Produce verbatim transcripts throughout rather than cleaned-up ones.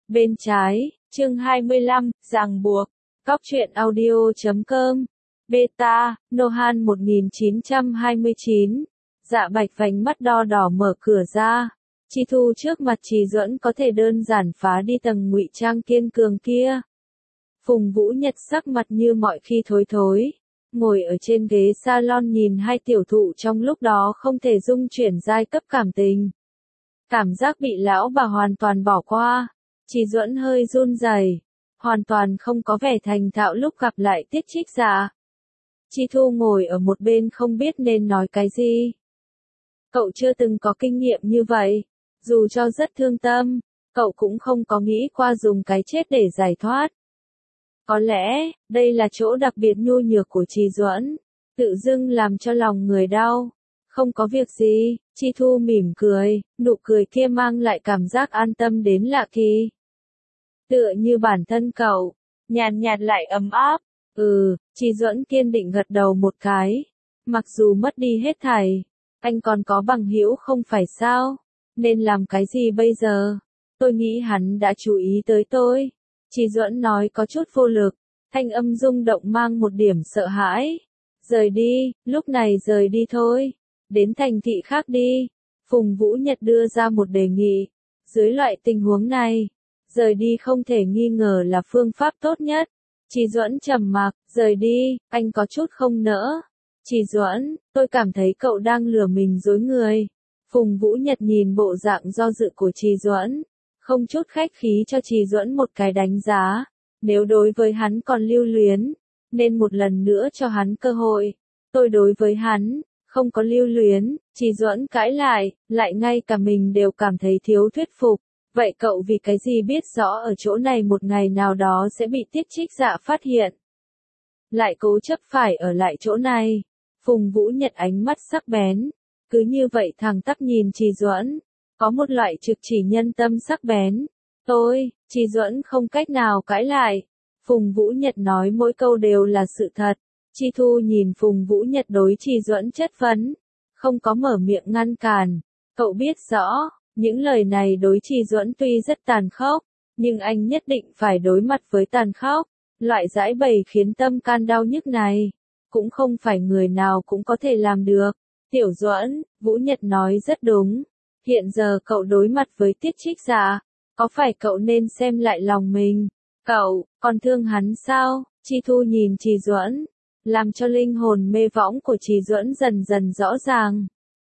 Bên trái, chương hai mươi lăm, ràng buộc. Cóc truyện audio chấm com. Beta, Nohan một nghìn chín trăm hai mươi chín. Dạ Bạch vành mắt đo đỏ mở cửa ra. Chi Thu trước mặt Trì Duẫn có thể đơn giản phá đi tầng ngụy trang kiên cường kia. Phùng Vũ Nhật sắc mặt như mọi khi thối thối. Ngồi ở trên ghế salon nhìn hai tiểu thụ trong lúc đó không thể dung chuyển giai cấp cảm tình. Cảm giác bị lão bà hoàn toàn bỏ qua. Trì Duẫn hơi run rẩy, hoàn toàn không có vẻ thành thạo lúc gặp lại Tiết Trích Dạ. Chi Thu ngồi ở một bên không biết nên nói cái gì. Cậu chưa từng có kinh nghiệm như vậy, dù cho rất thương tâm, cậu cũng không có nghĩ qua dùng cái chết để giải thoát. Có lẽ, đây là chỗ đặc biệt nhu nhược của Trì Duẫn, tự dưng làm cho lòng người đau. Không có việc gì, Chi Thu mỉm cười, nụ cười kia mang lại cảm giác an tâm đến lạ kỳ. Tựa như bản thân cậu, nhàn nhạt lại ấm áp. Ừ, Trì Duẫn kiên định gật đầu một cái. Mặc dù mất đi hết thảy, anh còn có bằng hữu không phải sao? Nên làm cái gì bây giờ? Tôi nghĩ hắn đã chú ý tới tôi. Trì Duẫn nói có chút vô lực, thanh âm rung động mang một điểm sợ hãi. Rời đi, lúc này rời đi thôi. Đến thành thị khác đi. Phùng Vũ Nhật đưa ra một đề nghị. Dưới loại tình huống này, rời đi không thể nghi ngờ là phương pháp tốt nhất. Trì Duẫn trầm mặc, rời đi, anh có chút không nỡ. Trì Duẫn, tôi cảm thấy cậu đang lừa mình dối người. Phùng Vũ Nhật nhìn bộ dạng do dự của Trì Duẫn, không chút khách khí cho Trì Duẫn một cái đánh giá. Nếu đối với hắn còn lưu luyến, nên một lần nữa cho hắn cơ hội. Tôi đối với hắn, không có lưu luyến. Trì Duẫn cãi lại, lại ngay cả mình đều cảm thấy thiếu thuyết phục. Vậy cậu vì cái gì biết rõ ở chỗ này một ngày nào đó sẽ bị Tiết Trích Dạ phát hiện? Lại cố chấp phải ở lại chỗ này. Phùng Vũ Nhật ánh mắt sắc bén. Cứ như vậy thẳng tắp nhìn Trì Duẫn. Có một loại trực chỉ nhân tâm sắc bén. Tôi, Trì Duẫn không cách nào cãi lại. Phùng Vũ Nhật nói mỗi câu đều là sự thật. Chi Thu nhìn Phùng Vũ Nhật đối Trì Duẫn chất vấn. Không có mở miệng ngăn cản. Cậu biết rõ. Những lời này đối Trì Duẫn tuy rất tàn khốc, nhưng anh nhất định phải đối mặt với tàn khốc. Loại giãi bày khiến tâm can đau nhức này, cũng không phải người nào cũng có thể làm được. Tiểu Duẫn, Vũ Nhật nói rất đúng. Hiện giờ cậu đối mặt với Tiết Trích Dạ, có phải cậu nên xem lại lòng mình? Cậu, còn thương hắn sao? Chi Thu nhìn Trì Duẫn, làm cho linh hồn mê võng của Trì Duẫn dần dần rõ ràng.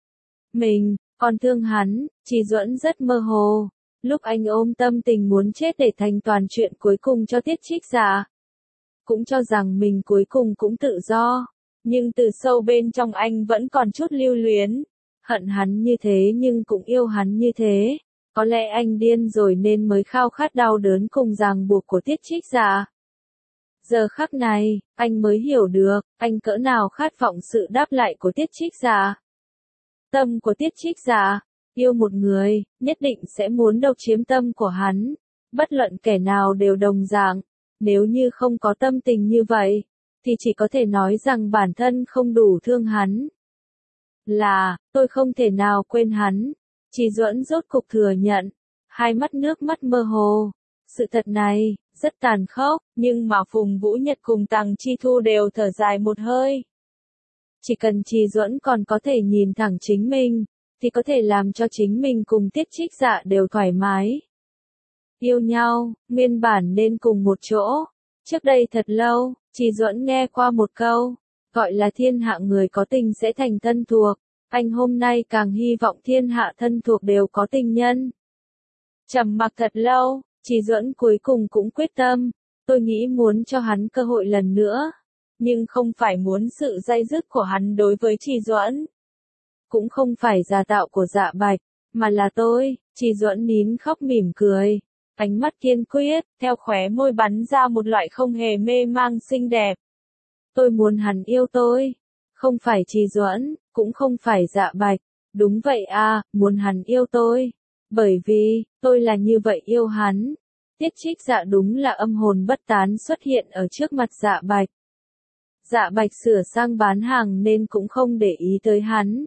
Mình, còn thương hắn, Trì Duẫn rất mơ hồ. Lúc anh ôm tâm tình muốn chết để thành toàn chuyện cuối cùng cho Tiết Trích Dạ, cũng cho rằng mình cuối cùng cũng tự do. Nhưng từ sâu bên trong anh vẫn còn chút lưu luyến. Hận hắn như thế nhưng cũng yêu hắn như thế. Có lẽ anh điên rồi nên mới khao khát đau đớn cùng ràng buộc của Tiết Trích Dạ. Giờ khắc này, anh mới hiểu được, anh cỡ nào khát vọng sự đáp lại của Tiết Trích Dạ. Tâm của Tiết Trích Dạ, yêu một người, nhất định sẽ muốn độc chiếm tâm của hắn. Bất luận kẻ nào đều đồng dạng. Nếu như không có tâm tình như vậy, thì chỉ có thể nói rằng bản thân không đủ thương hắn. Là, tôi không thể nào quên hắn. Trì Duẫn rốt cục thừa nhận, hai mắt nước mắt mơ hồ. Sự thật này, rất tàn khốc, nhưng mà Phùng Vũ Nhật cùng Tằng Chi Thu đều thở dài một hơi. Chỉ cần Trì Duẫn còn có thể nhìn thẳng chính mình, thì có thể làm cho chính mình cùng Tiết Trích Dạ đều thoải mái. Yêu nhau, nguyên bản nên cùng một chỗ. Trước đây thật lâu, Trì Duẫn nghe qua một câu, gọi là thiên hạ người có tình sẽ thành thân thuộc. Anh hôm nay càng hy vọng thiên hạ thân thuộc đều có tình nhân. Trầm mặc thật lâu, Trì Duẫn cuối cùng cũng quyết tâm. Tôi nghĩ muốn cho hắn cơ hội lần nữa. Nhưng không phải muốn sự day dứt của hắn đối với Trì Duẫn. Cũng không phải giả tạo của Dạ Bạch, mà là tôi. Trì Duẫn nín khóc mỉm cười. Ánh mắt kiên quyết, theo khóe môi bắn ra một loại không hề mê mang xinh đẹp. Tôi muốn hắn yêu tôi. Không phải Trì Duẫn, cũng không phải Dạ Bạch. Đúng vậy à, muốn hắn yêu tôi. Bởi vì, tôi là như vậy yêu hắn. Tiết Trích Dạ đúng là âm hồn bất tán xuất hiện ở trước mặt Dạ Bạch. Dạ Bạch sửa sang bán hàng nên cũng không để ý tới hắn.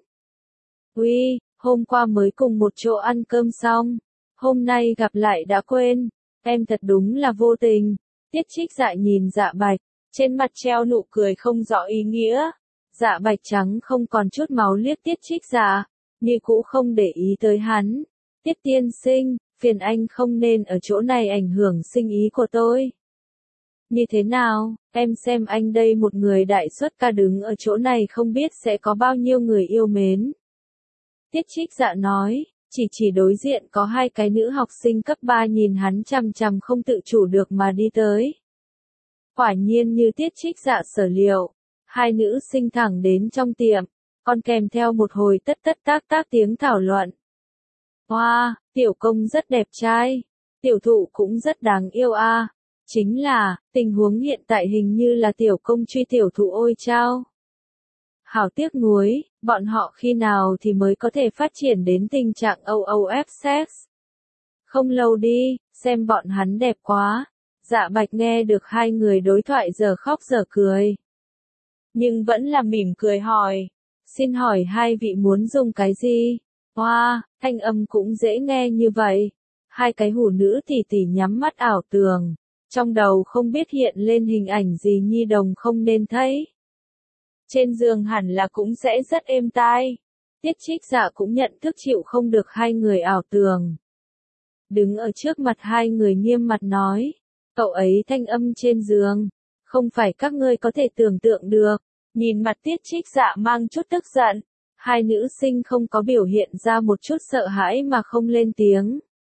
Uy, hôm qua mới cùng một chỗ ăn cơm xong. Hôm nay gặp lại đã quên. Em thật đúng là vô tình. Tiết Trích Dạ nhìn Dạ Bạch, trên mặt treo nụ cười không rõ ý nghĩa. Dạ Bạch trắng không còn chút máu liếc Tiết Trích Dạ, như cũ không để ý tới hắn. Tiết tiên sinh, phiền anh không nên ở chỗ này ảnh hưởng sinh ý của tôi. Như thế nào, em xem anh đây một người đại xuất ca đứng ở chỗ này không biết sẽ có bao nhiêu người yêu mến. Tiết Trích Dạ nói, chỉ chỉ đối diện có hai cái nữ học sinh cấp ba nhìn hắn chằm chằm không tự chủ được mà đi tới. Quả nhiên như Tiết Trích Dạ sở liệu, hai nữ sinh thẳng đến trong tiệm, còn kèm theo một hồi tất tất tác tác tiếng thảo luận. Hoa, wow, tiểu công rất đẹp trai, tiểu thụ cũng rất đáng yêu a. À. Chính là, tình huống hiện tại hình như là tiểu công truy tiểu thụ ôi chao. Hảo tiếc nuối, bọn họ khi nào thì mới có thể phát triển đến tình trạng o o ép sex. Không lâu đi, xem bọn hắn đẹp quá. Dạ Bạch nghe được hai người đối thoại giờ khóc giờ cười. Nhưng vẫn là mỉm cười hỏi. Xin hỏi hai vị muốn dùng cái gì? Hoa, wow, thanh âm cũng dễ nghe như vậy. Hai cái hủ nữ tỉ tỉ nhắm mắt ảo tưởng. Trong đầu không biết hiện lên hình ảnh gì nhi đồng không nên thấy. Trên giường hẳn là cũng sẽ rất êm tai. Tiết Trích Dạ cũng nhận thức chịu không được hai người ảo tưởng. Đứng ở trước mặt hai người nghiêm mặt nói. Cậu ấy thanh âm trên giường. Không phải các ngươi có thể tưởng tượng được. Nhìn mặt Tiết Trích Dạ mang chút tức giận. Hai nữ sinh không có biểu hiện ra một chút sợ hãi mà không lên tiếng.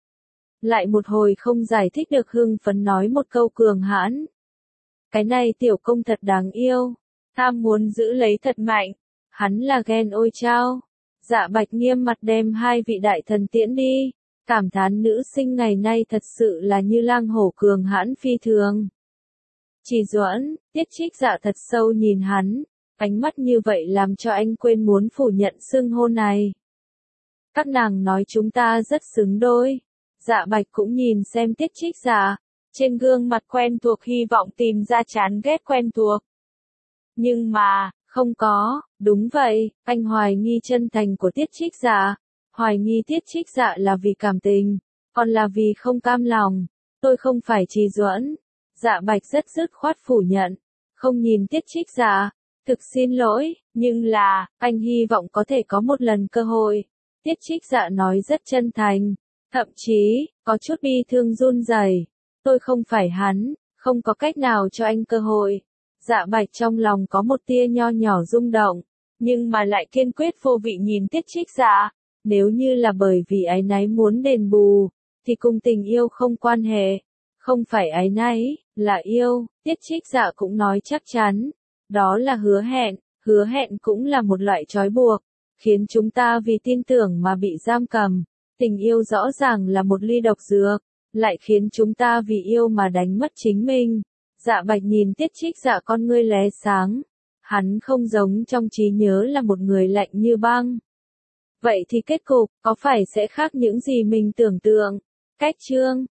Lại một hồi không giải thích được hưng phấn nói một câu cường hãn. Cái này tiểu công thật đáng yêu. Tham muốn giữ lấy thật mạnh. Hắn là ghen ôi chao. Dạ Bạch nghiêm mặt đem hai vị đại thần tiễn đi. Cảm thán nữ sinh ngày nay thật sự là như lang hổ cường hãn phi thường. Chỉ Duẫn, Tiết Trích Dạ thật sâu nhìn hắn. Ánh mắt như vậy làm cho anh quên muốn phủ nhận xưng hô này. Các nàng nói chúng ta rất xứng đôi. Dạ Bạch cũng nhìn xem Tiết Trích Dạ. Trên gương mặt quen thuộc hy vọng tìm ra chán ghét quen thuộc. Nhưng mà, không có, đúng vậy, anh hoài nghi chân thành của Tiết Trích Dạ. Hoài nghi Tiết Trích Dạ là vì cảm tình, còn là vì không cam lòng. Tôi không phải Trì Duẫn. Dạ Bạch rất dứt khoát phủ nhận. Không nhìn Tiết Trích Dạ. Thực xin lỗi, nhưng là, anh hy vọng có thể có một lần cơ hội. Tiết Trích Dạ nói rất chân thành. Thậm chí, có chút bi thương run rẩy. Tôi không phải hắn, không có cách nào cho anh cơ hội. Dạ Bạch trong lòng có một tia nho nhỏ rung động, nhưng mà lại kiên quyết vô vị nhìn Tiết Trích Dạ. Nếu như là bởi vì áy náy muốn đền bù, thì cùng tình yêu không quan hệ. Không phải áy náy, là yêu, Tiết Trích Dạ cũng nói chắc chắn. Đó là hứa hẹn, hứa hẹn cũng là một loại trói buộc, khiến chúng ta vì tin tưởng mà bị giam cầm. Tình yêu rõ ràng là một ly độc dược, lại khiến chúng ta vì yêu mà đánh mất chính mình. Dạ Bạch nhìn Tiết Trích Dạ con ngươi lóe sáng. Hắn không giống trong trí nhớ là một người lạnh như băng. Vậy thì kết cục, có phải sẽ khác những gì mình tưởng tượng? Cách chương